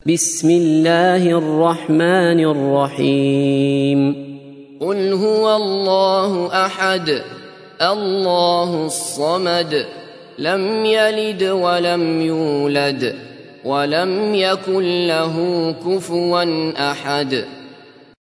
بسم الله الرحمن الرحيم. قل هو الله أحد الله الصمد لم يلد ولم يولد ولم يكن له كفوا أحد.